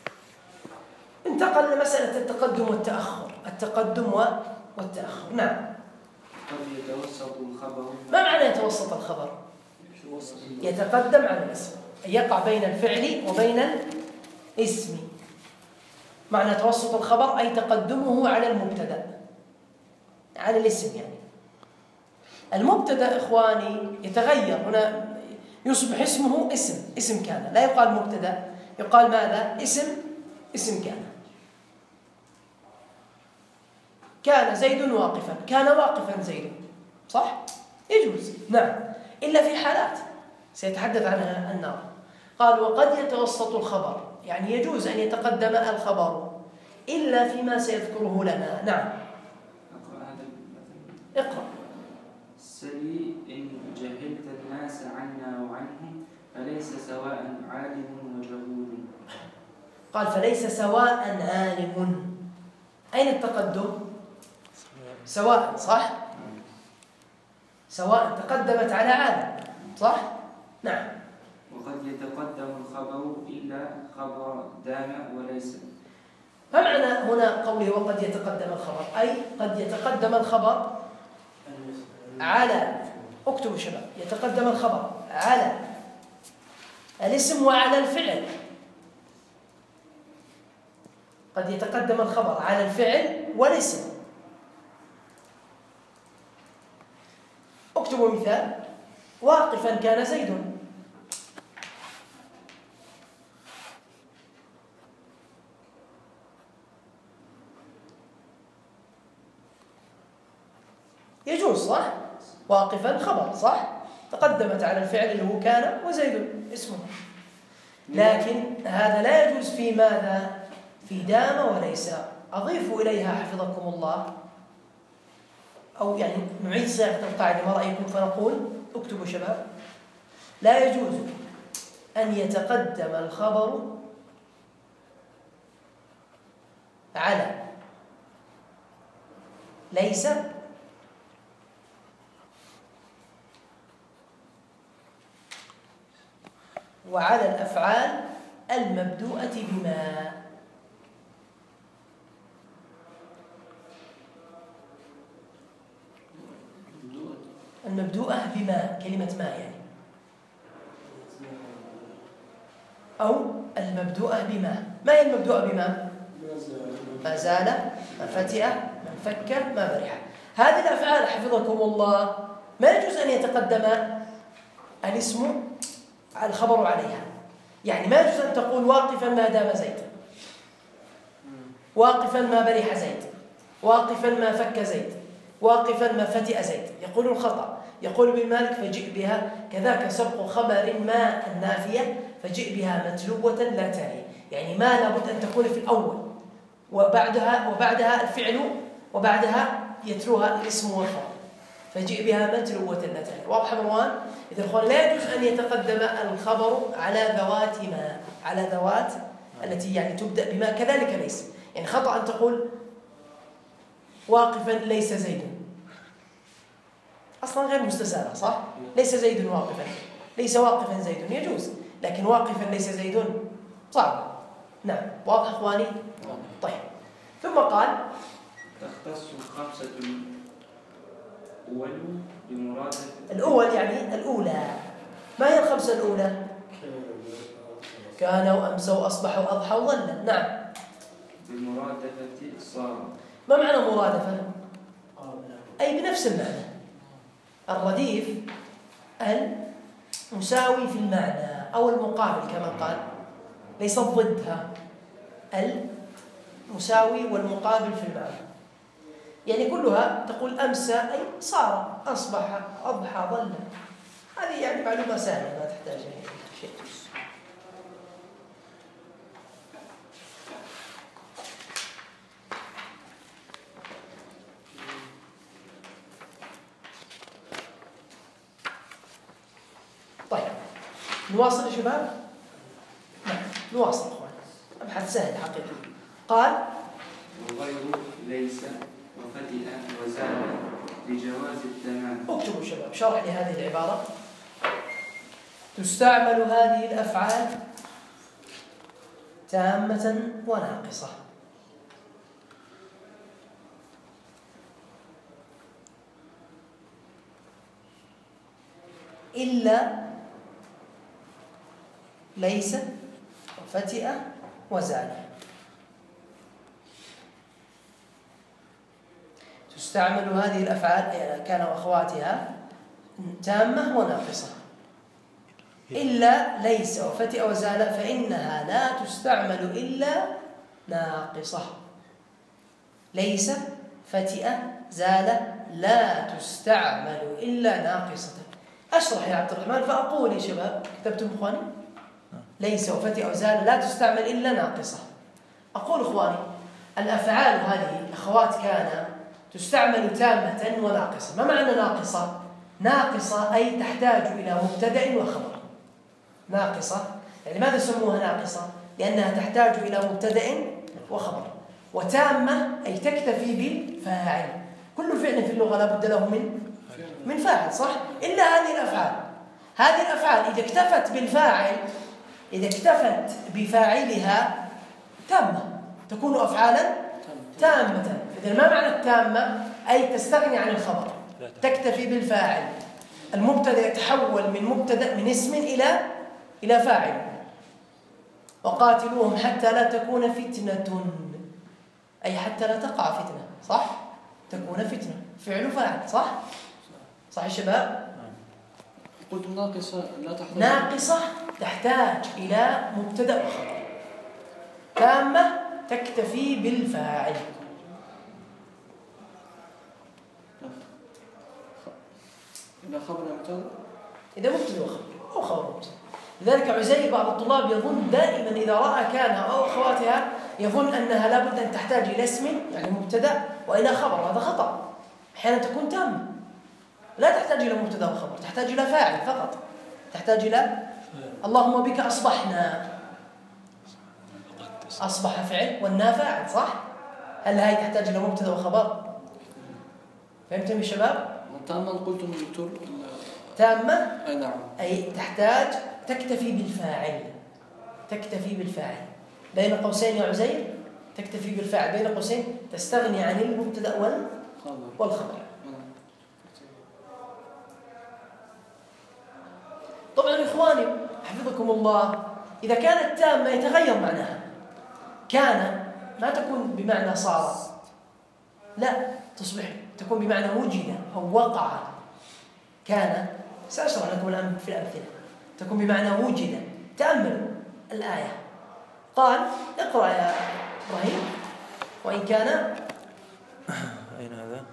انتقل لمسألة التقدم والتأخر. التقدم والتأخر. نعم. قد يتوسط الخبر. ما معنى يتوسط الخبر؟ يتقدم على الاسم، يقع بين الفعل وبين الاسم. معنى توسط الخبر أي تقدمه على المبتدأ، على الاسم. يعني المبتدأ إخواني يتغير، هنا يصبح اسمه اسم كان، لا يقال مبتدأ، يقال ماذا؟ اسم كان. كان زيد واقفا، كان واقفا زيد، صح؟ يجوز. نعم. إلا في حالات سيتحدث عنها النار. قال وقد يتوسط الخبر، يعني يجوز أن يتقدم الخبر إلا فيما سيذكره لنا. نعم. أقرأ هذا المثل. اقرأ. سلي إن جهلت الناس عنا وعنهم فليس سواء عالم وجهول. قال فليس سواء عالم. أين التقدم؟ سواء، صح؟ سواء تقدمت على عالم، صح؟ نعم. وقد يتقدم الخبر إلا خبر دام وليس. فمعنى هنا قوله وقد يتقدم الخبر أي قد يتقدم الخبر على، اكتبوا شباب، يتقدم الخبر على الاسم وعلى الفعل. قد يتقدم الخبر على الفعل والاسم. اكتبوا مثال. واقفا كان زيد. يجوز صح؟ واقفا خبر صح؟ تقدمت على الفعل اللي هو كان وزيد اسمه. لكن هذا لا يجوز في ماذا؟ في دام وليس. أضيف إليها حفظكم الله، أو يعني نعيد صياغة القاعدة، ما رأيكم؟ فنقول اكتبوا شباب: لا يجوز أن يتقدم الخبر على ليس وعلى الأفعال المبدوءة بما. المبدوءة بما كلمة ما يعني، أو المبدوءة بما. ما هي المبدوءة بما؟ ما زال، ما فتئ، من فك، ما برح. هذه الأفعال حفظكم الله ما يجوز أن يتقدم الاسم الخبر عليها. يعني ما يجوز أن تقول واقفا ما دام زيد، واقفا ما برح زيد، واقفا ما فك زيد، واقفا ما فتئ زيد. يقول الخطأ، يقول ابن مالك: فجئ بها كذاك سبق خبر ما النافية فجئ بها متلوة لا تالي. يعني ما لابد أن تكون في الأول، وبعدها الفعل، وبعدها يتلوها الاسم والخبر. فجئ بها متلوة لا تالي. واضح مروان؟ إذا الخبر لا يجوز أن يتقدم الخبر على ذوات ما، على ذوات التي يعني تبدأ بما. كذلك ليس، يعني خطأ أن تقول واقفا ليس زيد، أصلا غير مستساغة صح؟ ليس زيد واقفا، ليس واقفا زيد يجوز، لكن واقفا ليس زيد صعب. نعم واضح إخواني؟ طيب، ثم قال: تختص الخمسة الأول بمرادف. الأول يعني الأولى. ما هي الخمسة الأولى؟ كان وأمس وأصبح وأضحى وظل. نعم. بمرادفة صار. ما معنى مرادفة؟ أي بنفس المعنى. الرديف المساوي في المعنى أو المقابل كما قال، ليس ضدها، المساوي والمقابل في المعنى. يعني كلها تقول أمسى أي صار، أصبح، أضحى، ظل. هذه يعني معلومة سهلة ما تحتاج شيء. طيب نواصل يا شباب. نعم نواصل اخوان، ابحث سهل حقيقي. قال: وغير ليس وفتئ وزال لجواز التمام. اكتبوا شباب شرح لهذه العبارة: تستعمل هذه الأفعال تامة وناقصة. إلا ليس وفتئ وزال. تستعمل هذه الأفعال كان وأخواتها تامة وناقصة. إلا ليس وفتئ وزال فإنها لا تستعمل إلا ناقصة. ليس، فتئ، زال لا تستعمل إلا ناقصة. أشرح يا عبد الرحمن فأقول يا شباب، كتبتم إخواني؟ ليس وفتئ وزال لا تستعمل إلا ناقصة. أقول إخواني الأفعال هذه أخوات كان تستعمل تامة وناقصة. ما معنى ناقصة؟ ناقصة أي تحتاج إلى مبتدأ وخبر. ناقصة يعني ماذا سموها ناقصة؟ لأنها تحتاج إلى مبتدأ وخبر. وتامة أي تكتفي بالفاعل. كل فعل في اللغة لا بد له من فاعل صح؟ إلا هذه الأفعال. هذه الأفعال إذا اكتفت بالفاعل، إذا اكتفت بفاعلها تامة، تكون أفعالا تامة. إذا ما معنى التامة؟ أي تستغني عن الخبر، تكتفي بالفاعل. المبتدأ يتحول من مبتدأ من اسم إلى فاعل. وقاتلوهم حتى لا تكون فتنة، أي حتى لا تقع فتنة صح؟ تكون فتنة فعل فاعل صح؟ صح يا شباب؟ قلت ناقصة لا تحتاج ناقصة تحتاج إلى مبتدأ وخبر. تامة تكتفي بالفاعل. إذا خبر مبتدأ إذا مبتدأ وخبر أو خبر مبتدأ. لذلك عزير بعض الطلاب يظن دائما إذا رأى كان أو أخواتها يظن أنها لابد أن تحتاج إلى اسم يعني مبتدأ وإلى خبر. هذا خطأ. أحيانا تكون تامة لا تحتاج إلى مبتدأ وخبر، تحتاج إلى فاعل فقط. تحتاج إلى اللهم بك أصبحنا. أصبح فعل والنا فاعل صح؟ هل هاي تحتاج إلى مبتدأ وخبر؟ فهمتم يا شباب؟ تامة قلتم دكتور تامة أي نعم أي تحتاج تكتفي بالفاعل. تكتفي بالفاعل بين قوسين يا عزير، تكتفي بالفاعل بين قوسين، تستغني عن المبتدأ والخبر. طبعا إخواني حفظكم الله إذا كانت تامة يتغير معناها. كان ما تكون بمعنى صار، لا تصبح تكون بمعنى وجد أو وقع. كان سأشرح لكم الآن في الأمثلة. تكون بمعنى وجد. تأملوا الآية. قال اقرأ يا إبراهيم. وإن كان أين هذا؟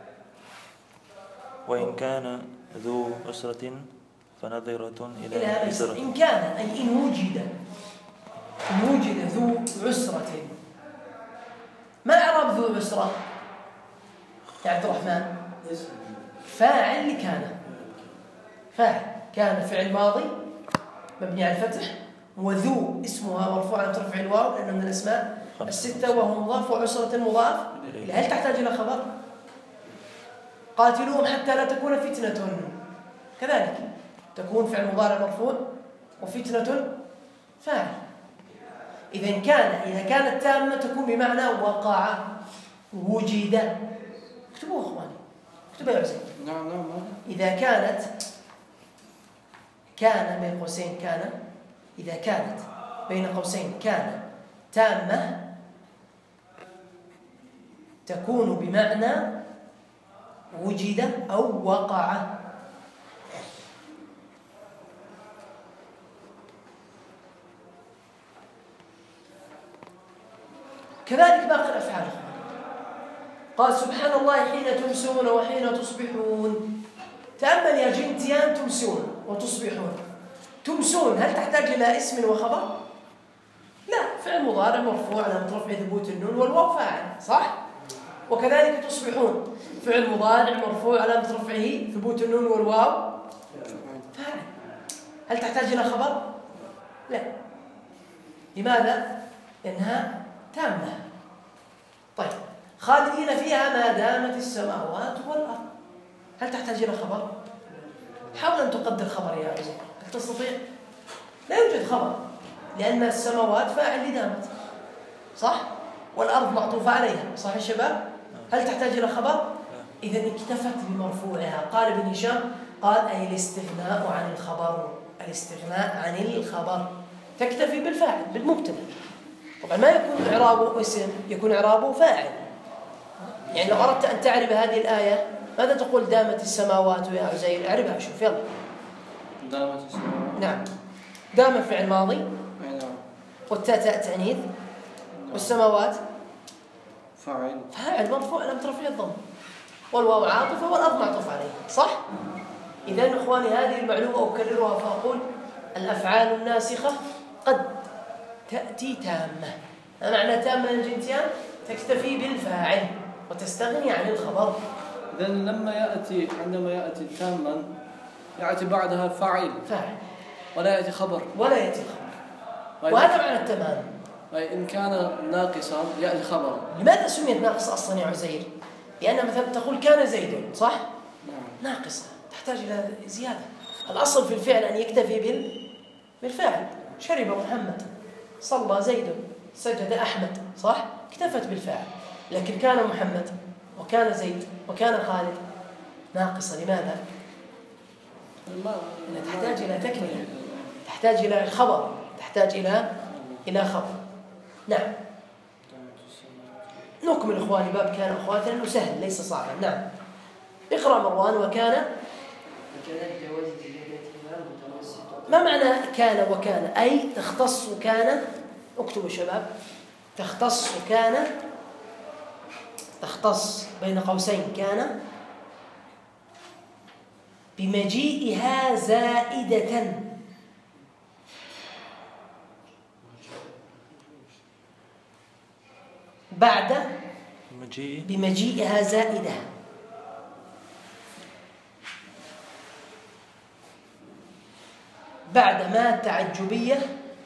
وإن كان ذو أسرة فنظرة إلى ميسرة. إن كان أي إن وجد. إن وجد ذو عسرة. ما إعراب ذو عسرة يا عبد الرحمن؟ فاعل لكان. فاعل كان فعل ماضي مبني على الفتح، وذو اسمها مرفوع على رفع الواو لأنه من الأسماء الستة، وهو مضاف، وعسرة مضاف. هل تحتاج إلى خبر؟ قاتلوهم حتى لا تكون فتنة. كذلك تكون فعل مضارع مرفوع وفتنة فاعل. إذا كانت تامة تكون بمعنى وقع وجد. اكتبوه أخواني، اكتبوا يا عزيز. نعم إذا كان بين قوسين كان، إذا كانت بين قوسين كان تامة تكون بمعنى وجد أو وقع. كذلك باقي الأفعال. قال سبحان الله حين تمسون وحين تصبحون. تأمل يا جنتيان تمسون وتصبحون. تمسون هل تحتاج إلى اسم وخبر؟ لا، فعل مضارع مرفوع على رفع ثبوت النون والواو فاعل صح؟ وكذلك تصبحون فعل مضارع مرفوع على رفعه ثبوت النون والواو فاعل. هل تحتاج إلى خبر؟ لا. لماذا؟ لأنها تامة. طيب خالدين فيها ما دامت السماوات والأرض. هل تحتاج إلى خبر؟ حاول أن تقدر خبر يا عزيز. هل تستطيع؟ لا يوجد خبر لأن السماوات فاعل لدامت صح؟ والأرض معطوفة عليها صح يا شباب؟ هل تحتاج إلى خبر؟ إذا اكتفت بمرفوعها. قال ابن هشام قال أي الاستغناء عن الخبر. الاستغناء عن الخبر تكتفي بالفاعل بالمبتدأ. طبعا ما يكون إعرابه اسم، يكون إعرابه فاعل. يعني لو أردت أن تعرف هذه الآية ماذا تقول؟ دامت السماوات يا عزير. أعربها شوف يلا. دامت السماوات. نعم. دام فعل ماضي. نعم. والتاء تاء تأنيث. والسماوات فاعل مرفوع لم ترفع الضم، والواو عاطفة والأرض معطوف عليه صح؟ إذن إخواني هذه المعلومة أكررها فأقول الأفعال الناسخة قد تأتي تامة. معنى تامة الجنتيان تكتفي بالفاعل وتستغني عن الخبر. إذن عندما يأتي تاما يأتي بعدها فاعل ولا يأتي خبر. وهذا معنى التمام. إن كان ناقصا يأتي خبر. لماذا سميت ناقصة أصلا يا عزير؟ لأن مثلا تقول كان زيد صح؟ نعم. ناقصة تحتاج إلى زيادة. الأصل في الفعل أن يكتفي بالفعل. شرب محمد، صلى زيد، سجد أحمد صح؟ اكتفت بالفعل. لكن كان محمد وكان زيد وكان خالد ناقصة. لماذا؟ تحتاج إلى تكملة، تحتاج إلى خبر، تحتاج إلى خبر. نعم. نكمل إخواني باب كان أخواتنا لأنه سهل ليس صعبا. نعم. اقرأ مروان. وكان وكذلك وزد اليدين ما معنى كان وكان؟ أي تختص كان، اكتبوا شباب، تختص كان، تختص بين قوسين كان بمجيئها زائدة بعد بمجيئها زائدة بعد ما التعجبية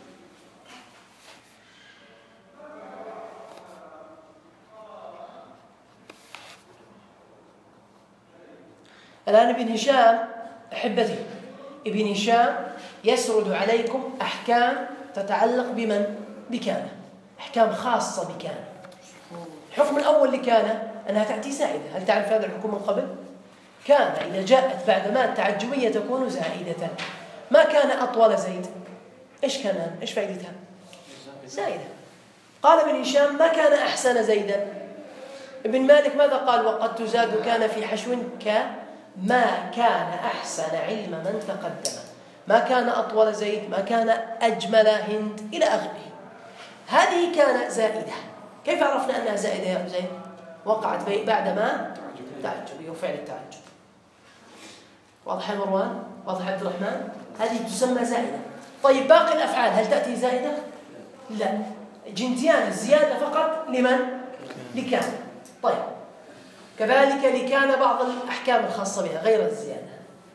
الآن ابن هشام أحبتي، ابن هشام يسرد عليكم أحكام تتعلق بمن؟ بكان، أحكام خاصة بكان. الحكم الأول لكان أنها تأتي زائدة. هل تعرف هذا الحكم من قبل؟ كان إذا جاءت بعد ما التعجبية تكون زائدة. ما كان أطول زيد، إيش كان؟ إيش فائدتها؟ زائدة. قال ابن هشام ما كان أحسن زيدا. ابن مالك ماذا قال؟ وقد تزاد كان في حشو ما كان أحسن علم من تقدم، ما كان أطول زيد، ما كان أجمل هند، إلى آخره. هذه كان زائدة. كيف عرفنا أنها زائدة يا حسين؟ وقعت بعد ما تعجب وفعل التعجب. واضح يا مروان؟ واضح عبد الرحمن؟ هذه تسمى زائدة. طيب باقي الأفعال هل تأتي زائدة؟ لا، جنتيان الزيادة فقط لمن؟ لكان. طيب كذلك لكان بعض الأحكام الخاصة بها غير الزيادة.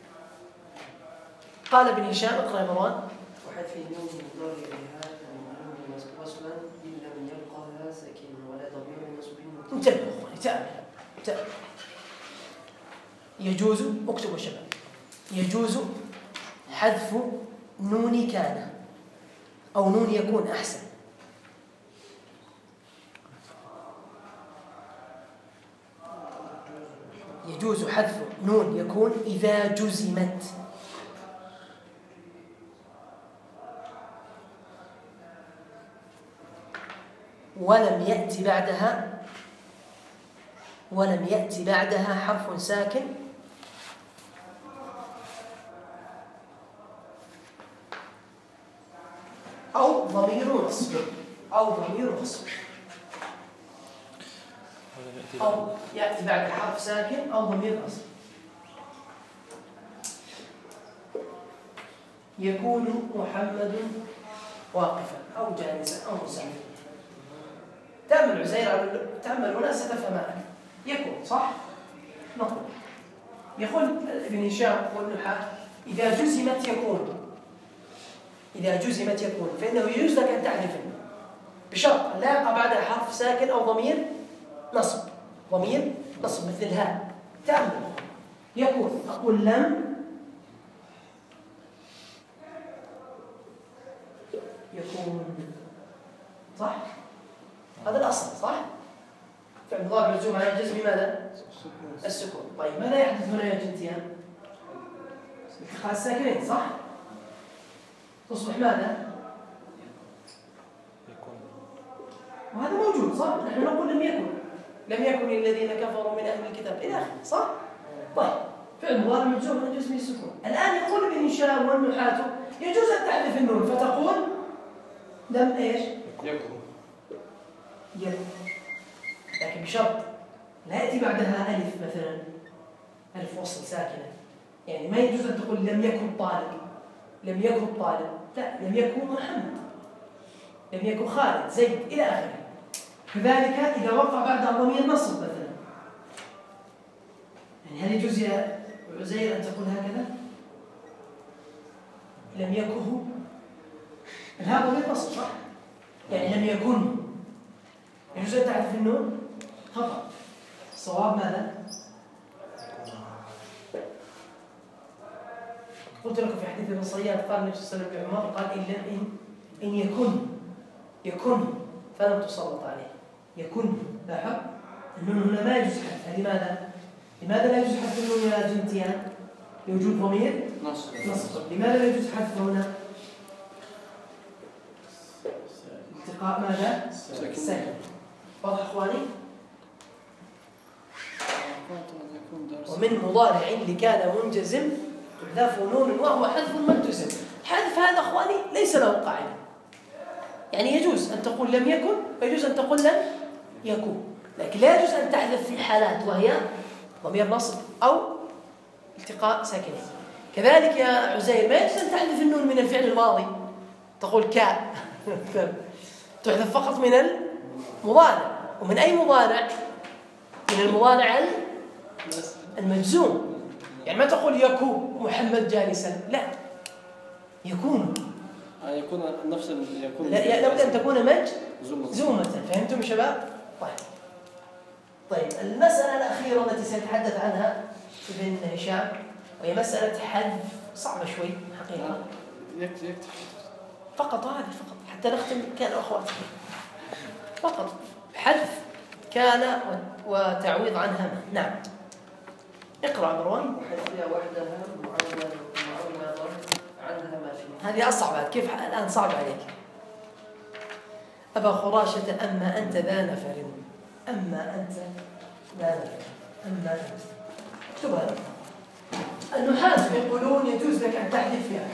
قال ابن هشام، اقرأ يا مروان. وحذف النون مضارعها كمعلوم وصلا إلا من يبقى ساكن ولا ضمير نصب. انتبهوا اخواني، تأمل. يجوز، اكتبوا شباب، يجوز حذف نون كان أو نون يكون أحسن. يجوز حذف نون يكون إذا جزمت ولم يأتي بعدها حرف ساكن أو ضمير نصب أو يأتي بعد حرف ساكن أو ضمير نصب. يكون محمد واقفا أو جالسا أو مسافرا. تأمل عزير، تأمل هنا ستفهم أكثر. يكون صح؟ نقول يقول ابن هشام والنحاة إذا جزمت يكون فإنه يجوز لك أن تحذف بشرط لا يقع بعدها حرف ساكن أو ضمير نصب مثل هذا. تأمل يكون، أقول لم يكون، صح؟ هذا الأصل صح؟ فعل مضارع مجزوم على الجزم ماذا؟ السكون. طيب ماذا يحدث هنا يا جنتيان؟ اتخاذ الساكنين صح؟ تصبح ماذا؟ وهذا موجود صح؟ نحن نقول لم يكن الذين كفروا من أهل الكتاب إلى آخره صح؟ طيب فعل مضارع مجزوم على الجزم السكون. الآن يقول ابن هشام والنحاة يجوز أن تحذف النون فتقول لم إيش؟ يكن، لكن بشرط لا يأتي بعدها ألف مثلا، ألف وصل ساكنة. يعني ما يجوز أن تقول لم يكن طالب، لا، لم يكن محمد، لم يكن خالد، زيد، إلى آخره. كذلك إذا وقع بعدها ضمير نصب مثلا، يعني هل يجوز يا عزير أن تقول هكذا؟ لم يكن، هذا ضمير نصب صح؟ يعني لم يكن، يجوز أن تعرف النون؟ خطأ. الصواب ماذا؟ قلت لكم في حديث البصريات قال النبي صلى الله عليه وسلم لعمر قال إن يكن فلم تسلط عليه. يكن لاحظ النون هنا ما يجوز حذفها. لماذا لا يجوز حذف النون يا جنتيان؟ لوجود ضمير نصب. لماذا لا يجوز حذفه هنا؟ التقاء ماذا؟ ساكن. واضح اخواني؟ ومن مضارع لكان منجزم تحذف نون وهو حذف ما التزم. حذف هذا أخواني ليس له قاعدة، يعني يجوز أن تقول لم يكن ويجوز أن تقول لم يكن، لكن لا يجوز أن تحذف في حالات وهي ضمير نصب أو التقاء ساكنين. كذلك يا عزير ما يجوز أن تحذف النون من الفعل الماضي، تقول كا تحذف فقط من المضارع. ومن أي مضارع؟ من المضارع المجزوم. يعني ما تقول يكون محمد جالسا، لا، يكون نفس يكون، لا، لابد أن تكون مجزومة. فهمتم يا شباب؟ طيب المسألة الأخيرة التي سنتحدث عنها ابن هشام وهي مسألة حذف صعبة شوي حقيقة. يكتب فقط هذه فقط حتى نختم كان أخواتي، فقط حذف كان وتعويض عنها. نعم اقرأ مروان. وحذفها وحدها معوضا عنها ما فيها. هذه أصعب. كيف الآن صعب عليك؟ أبا خراشة أما أنت ذا نفر، أما أنت ذا نفر، أما أنت. اكتبها. النحاة يقولون يجوز لك أن تحذف كان،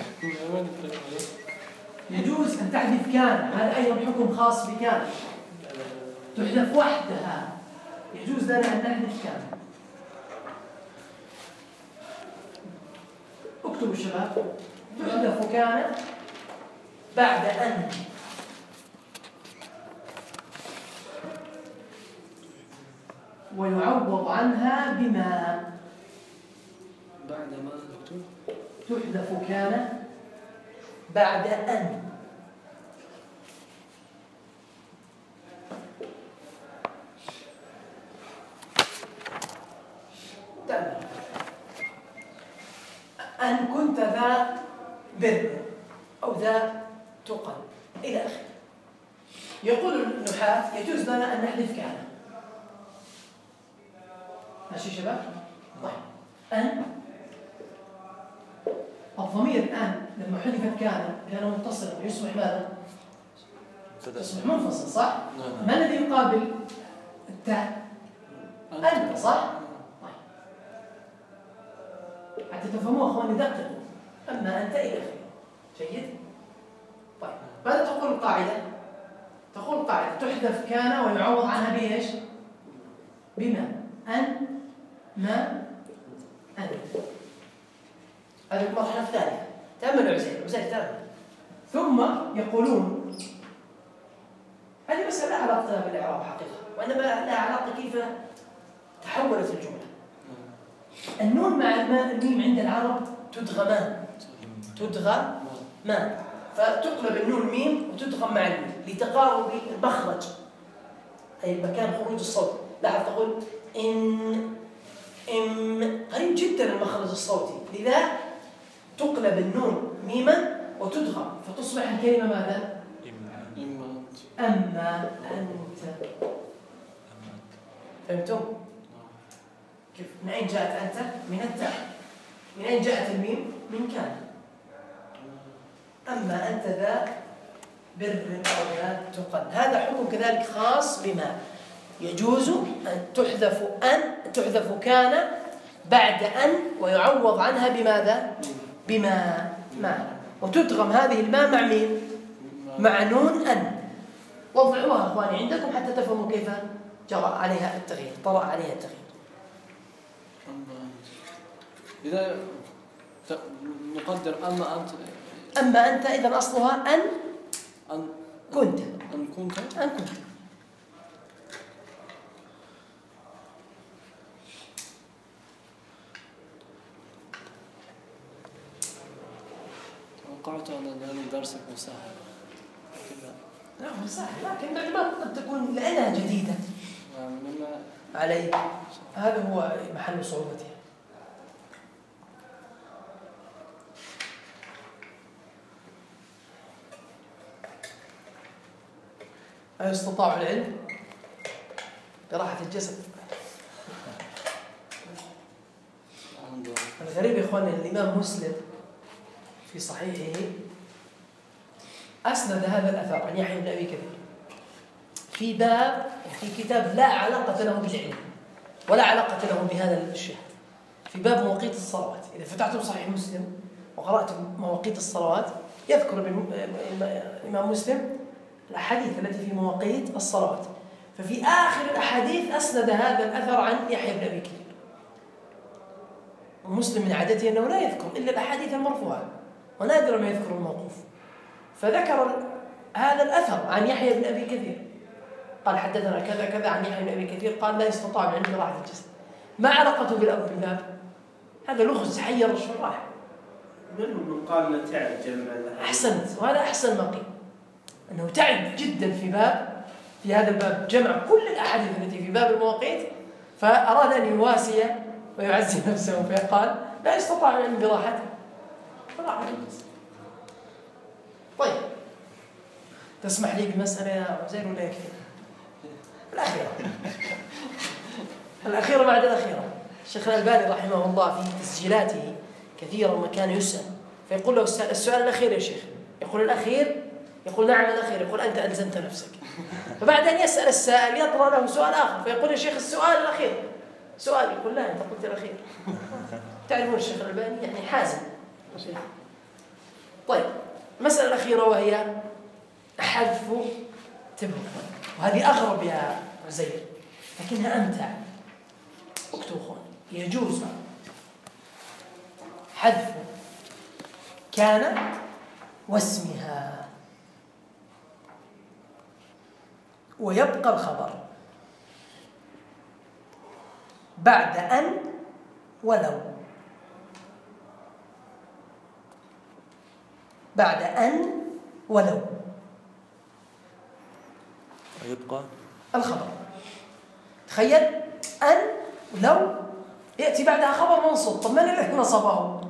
يجوز أن تحذف كان، هذا أيضا حكم خاص بكان، تحذف وحدها، يجوز لنا أن نحذف كان. اكتبوا الشباب. تحذف كان بعد أن ويعوض عنها بما. بعد ما تحذف كان بعد أن أن كنت ذا بر أو ذا تقى إلى آخره. يقول النحاة يجوز لنا أن نحذف كان. ماشي شباب؟ طيب أن الضمير الآن لما حذفت كان لأنه متصل يصبح ماذا؟ يصبح منفصل صح؟ ما الذي يقابل التاء؟ أنت صح؟ طيب حتى تفهموا أخواني دققوا. أما أنت إلى آخره. جيد؟ طيب ماذا تقول القاعدة؟ تقول القاعدة تحذف كان ويعوض عنها بإيش؟ بما. أن ما أنت. هذه المرحلة الثانية. تأملوا عزيز تأمل. ثم يقولون هذه مسألة لا علاقة لها بالإعراب حقيقة، وإنما لها علاقة كيف تحولت الجملة. النون مع الميم عند العرب تدغمان، تدغمان، فتقلب النون ميم وتدغم مع الميم لتقارب المخرج أي مكان خروج الصوت. لاحظ تقول إن قريب جدا المخرج الصوتي، لذا تقلب النون ميما وتدغم فتصبح الكلمة ماذا؟ أما أنت. فهمتم؟ كيف؟ من أين جاءت أنت؟ من التاء. من أين جاءت الميم؟ من كان. أما أنت ذا بر أو ذا تقن. هذا حكم كذلك خاص بما. يجوز أن تحذف كان بعد أن ويعوض عنها بماذا؟ بما وتدغم هذه الماء مع مين؟ مع نون أن. وضعوها أخواني عندكم حتى تفهموا كيف طرأ عليها التغيير. إذا نقدر أما أنت إذا أصلها أن كنت. توقعت أن درسك مسهل. لا هو سهل، لكن معلومات قد تكون لأنها جديدة علي. هذا هو محل صعوبتها. هل استطاعوا العلم براحة الجسد؟ الغريب يا إخواني الإمام مسلم في صحيحه أسند هذا الأثر عن يحيى بن أبي كثير في باب في كتاب لا علاقة له بالعلم ولا علاقة له بهذا الشيء. في باب مواقيت الصلوات. إذا فتحتم صحيح مسلم وقرأتم مواقيت الصلوات يذكر الإمام مسلم الأحاديث التي في مواقيت الصلوات، ففي آخر الأحاديث أسند هذا الأثر عن يحيى بن أبي كثير. ومسلم من عادته أنه لا يذكر إلا الأحاديث المرفوعة ونادرا ما يذكر الموقوف، فذكر هذا الأثر عن يحيى بن أبي كثير، قال حدثنا كذا كذا عن يحيى بن أبي كثير قال لا يستطاع من راحة الجسد. ما علاقته بالباب؟ هذا لغز حير الشراح. من قال انه تعب جمع الأحاديث. أحسنت، وهذا أحسن ما قيل، أنه تعب جدا في هذا الباب جمع كل الأحاديث التي في باب المواقيت، فأراد أن يواسي ويعزي نفسه فقال لا يستطاع العلم براحته فراحة الجسد. طيب تسمح لي بمسألة يا عزير ولا يكفي؟ الأخيرة بعد الأخيرة. الشيخ الألباني رحمه الله في تسجيلاته كثيرا ما كان يسأل فيقول له السؤال الأخير يا شيخ، يقول الأخير، يقول نعم الأخير، يقول أنت ألزمت نفسك. فبعد أن يسأل السائل يطرى له سؤال آخر فيقول يا شيخ السؤال الأخير، سؤال، يقول لا أنت قلت الأخير. تعرفون الشيخ الألباني يعني حازم. طيب المسألة الأخيرة وهي حذف تبوك، وهذه أغرب يا عزير لكنها أمتع. اكتبوا اخوان، يجوز حذف كان واسمها ويبقى الخبر بعد أن ولو، بعد أن ولو ويبقى الخبر. تخيل أن لو يأتي بعدها خبر منصوب، طب من الذي نصبه؟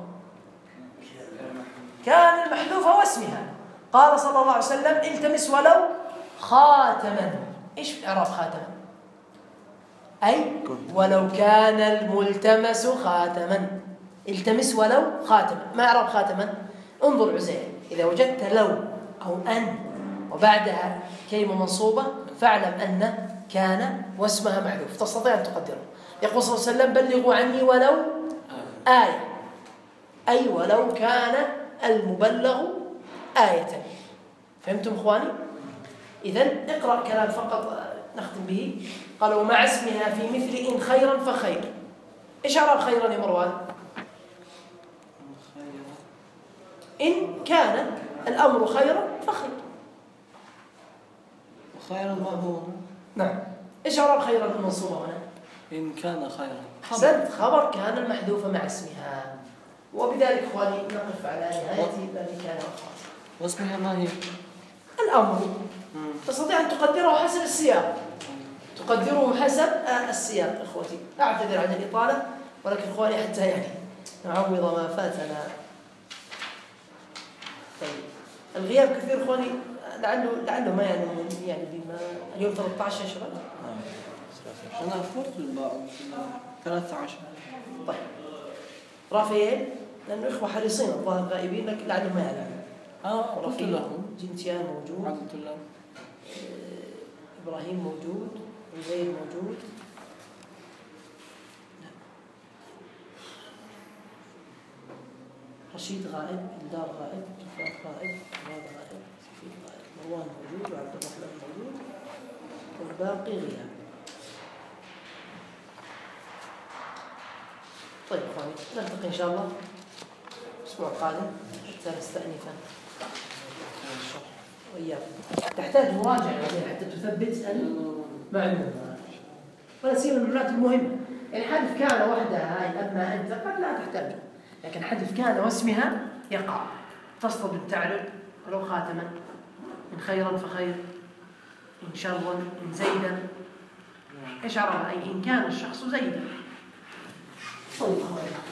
كان المحذوفة واسمها. قال صلى الله عليه وسلم التمس ولو خاتما. إيش إعراب خاتما؟ أي ولو كان الملتمس خاتما، التمس ولو خاتما. ما إعراب خاتما؟ انظر عزير، إذا وجدت لو أو أن وبعدها كلمة منصوبة فاعلم أن كان واسمها محذوف، تستطيع أن تقدره. يقول صلى الله عليه وسلم بلغوا عني ولو آية، أي ولو كان المبلغ آية. فهمتم إخواني؟ إذن اقرأ كلام فقط نختم به. قال ومع اسمها في مثل إن خيرا فخير. إيش أعراب خيرا يا مروان؟ إن كان الأمر خيرا فخير. خيرا ما هو؟ نعم. إيش أعراب خيرا المنصوبة هنا؟ إن كان خيرا. أحسنت، خبر كان المحذوفة مع اسمها. وبذلك إخواني نقف على نهاية الذي كان وخاص. واسمها ما هي؟ الأمر. تستطيع أن تقدره حسب السياق، تقدره حسب السياق. إخوتي أعتذر عن الإطالة، ولكن إخواني حتى يعني نعوض ما فاتنا. طيب الغياب كثير إخواني، لعله ما يعني بما اليوم 13 يا شباب. أنا أفرت البعض 13. طيب رافائيل لأنه إخوة حريصين الظاهر غائبين لكن لعله ما يعلم. قلت لهم جنتيان موجود، قلت لهم إبراهيم موجود، عزير موجود، رشيد غائب، إلدار غائب، جفاف غائب، مراد غائب، سفيد غائب، مروان موجود وعبد الرحمن موجود والباقي غياب. طيب اخواني نلتقي ان شاء الله الاسبوع القادم حتى نستأنف وإياكم. تحتاج مراجعة حتى تثبت المعلومة، ولا سيما المعلومات المهمة. يعني حذف كان وحدها هاي أما أنت قد لا تحتاج، لكن حذف كان واسمها يقع. تصطب التعلل ولو خاتما، إن خيرا فخير، إن شرا، إن زيدا. إيش عرف؟ أي إن كان الشخص زيدا. طيب